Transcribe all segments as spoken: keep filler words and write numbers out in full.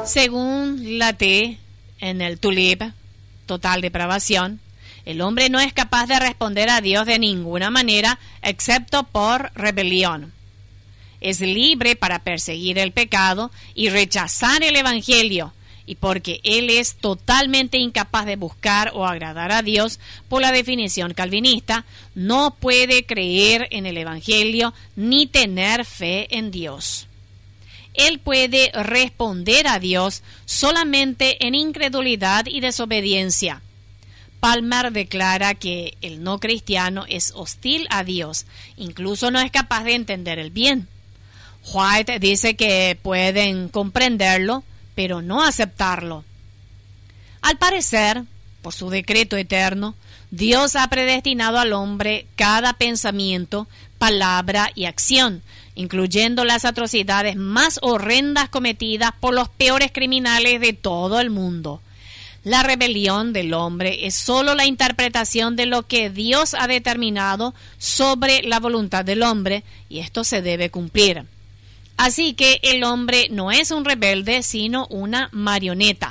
Según la T en el Tulip, total depravación, el hombre no es capaz de responder a Dios de ninguna manera excepto por rebelión. Es libre para perseguir el pecado y rechazar el evangelio, y porque él es totalmente incapaz de buscar o agradar a Dios, por la definición calvinista, no puede creer en el evangelio ni tener fe en Dios. Él puede responder a Dios solamente en incredulidad y desobediencia. Palmer declara que el no cristiano es hostil a Dios, incluso no es capaz de entender el bien. White dice que pueden comprenderlo, pero no aceptarlo. Al parecer, por su decreto eterno, Dios ha predestinado al hombre cada pensamiento, palabra y acción, incluyendo las atrocidades más horrendas cometidas por los peores criminales de todo el mundo. La rebelión del hombre es solo la interpretación de lo que Dios ha determinado sobre la voluntad del hombre, y esto se debe cumplir. Así que el hombre no es un rebelde, sino una marioneta.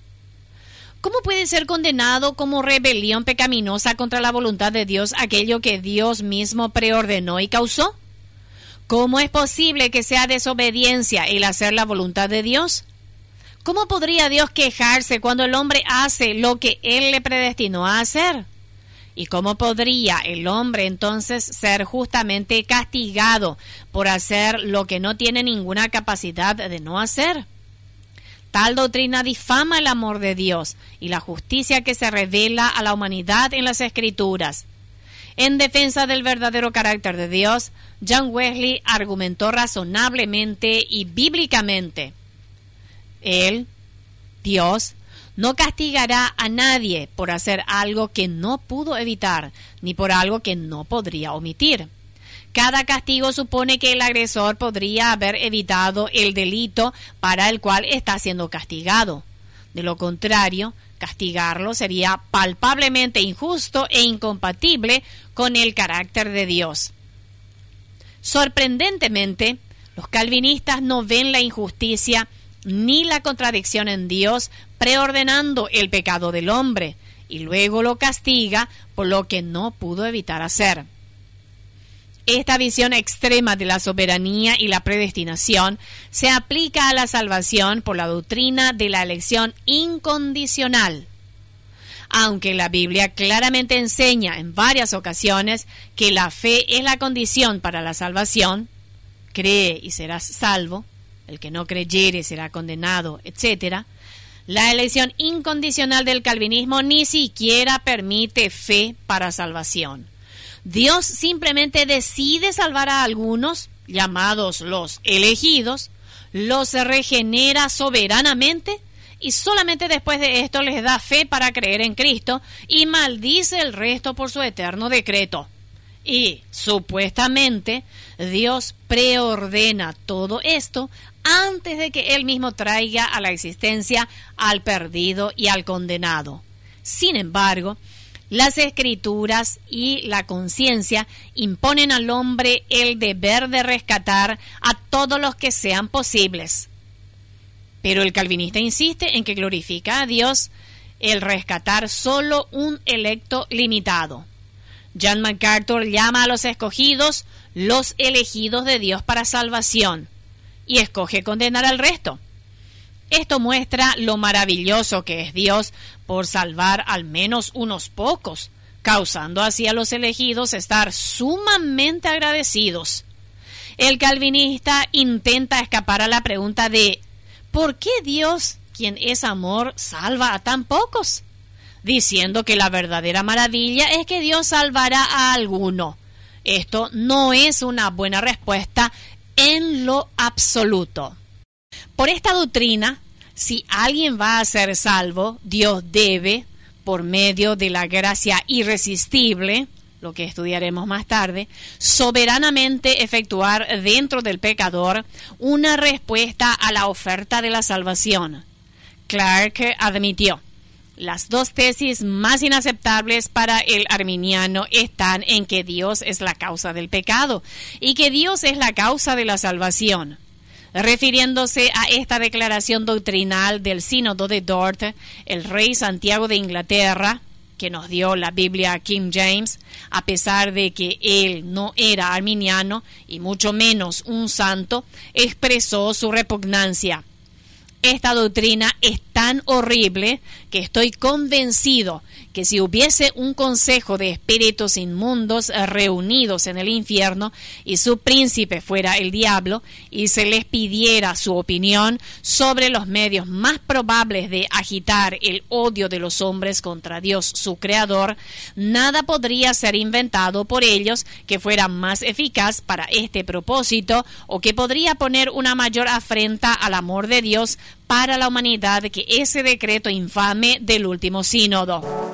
¿Cómo puede ser condenado como rebelión pecaminosa contra la voluntad de Dios aquello que Dios mismo preordenó y causó? ¿Cómo es posible que sea desobediencia el hacer la voluntad de Dios? ¿Cómo podría Dios quejarse cuando el hombre hace lo que Él le predestinó a hacer? ¿Y cómo podría el hombre entonces ser justamente castigado por hacer lo que no tiene ninguna capacidad de no hacer? Tal doctrina difama el amor de Dios y la justicia que se revela a la humanidad en las Escrituras. En defensa del verdadero carácter de Dios, John Wesley argumentó razonablemente y bíblicamente. Él, Dios, no castigará a nadie por hacer algo que no pudo evitar, ni por algo que no podría omitir. Cada castigo supone que el agresor podría haber evitado el delito para el cual está siendo castigado. De lo contrario, castigarlo sería palpablemente injusto e incompatible con el carácter de Dios. Sorprendentemente, los calvinistas no ven la injusticia ni la contradicción en Dios preordenando el pecado del hombre y luego lo castiga por lo que no pudo evitar hacer. Esta visión extrema de la soberanía y la predestinación se aplica a la salvación por la doctrina de la elección incondicional. Aunque la Biblia claramente enseña en varias ocasiones que la fe es la condición para la salvación, cree y serás salvo, el que no creyere será condenado, etcétera, la elección incondicional del calvinismo ni siquiera permite fe para salvación. Dios simplemente decide salvar a algunos, llamados los elegidos, los regenera soberanamente y solamente después de esto les da fe para creer en Cristo y maldice el resto por su eterno decreto. Y, supuestamente, Dios preordena todo esto antes de que Él mismo traiga a la existencia al perdido y al condenado. Sin embargo, las Escrituras y la conciencia imponen al hombre el deber de rescatar a todos los que sean posibles. Pero el calvinista insiste en que glorifica a Dios el rescatar solo un electo limitado. John MacArthur llama a los escogidos los elegidos de Dios para salvación y escoge condenar al resto. Esto muestra lo maravilloso que es Dios por salvar al menos unos pocos, causando así a los elegidos estar sumamente agradecidos. El calvinista intenta escapar a la pregunta de ¿por qué Dios, quien es amor, salva a tan pocos? Diciendo que la verdadera maravilla es que Dios salvará a alguno. Esto no es una buena respuesta en lo absoluto. Por esta doctrina, si alguien va a ser salvo, Dios debe, por medio de la gracia irresistible, lo que estudiaremos más tarde, soberanamente efectuar dentro del pecador una respuesta a la oferta de la salvación. Clarke admitió: las dos tesis más inaceptables para el arminiano están en que Dios es la causa del pecado y que Dios es la causa de la salvación. Refiriéndose a esta declaración doctrinal del Sínodo de Dort, el rey Santiago de Inglaterra, que nos dio la Biblia King James, a pesar de que él no era arminiano y mucho menos un santo, expresó su repugnancia. Esta doctrina es tan horrible que estoy convencido que si hubiese un consejo de espíritus inmundos reunidos en el infierno y su príncipe fuera el diablo y se les pidiera su opinión sobre los medios más probables de agitar el odio de los hombres contra Dios su creador, nada podría ser inventado por ellos que fuera más eficaz para este propósito o que podría poner una mayor afrenta al amor de Dios para la humanidad que ese decreto infame del último sínodo.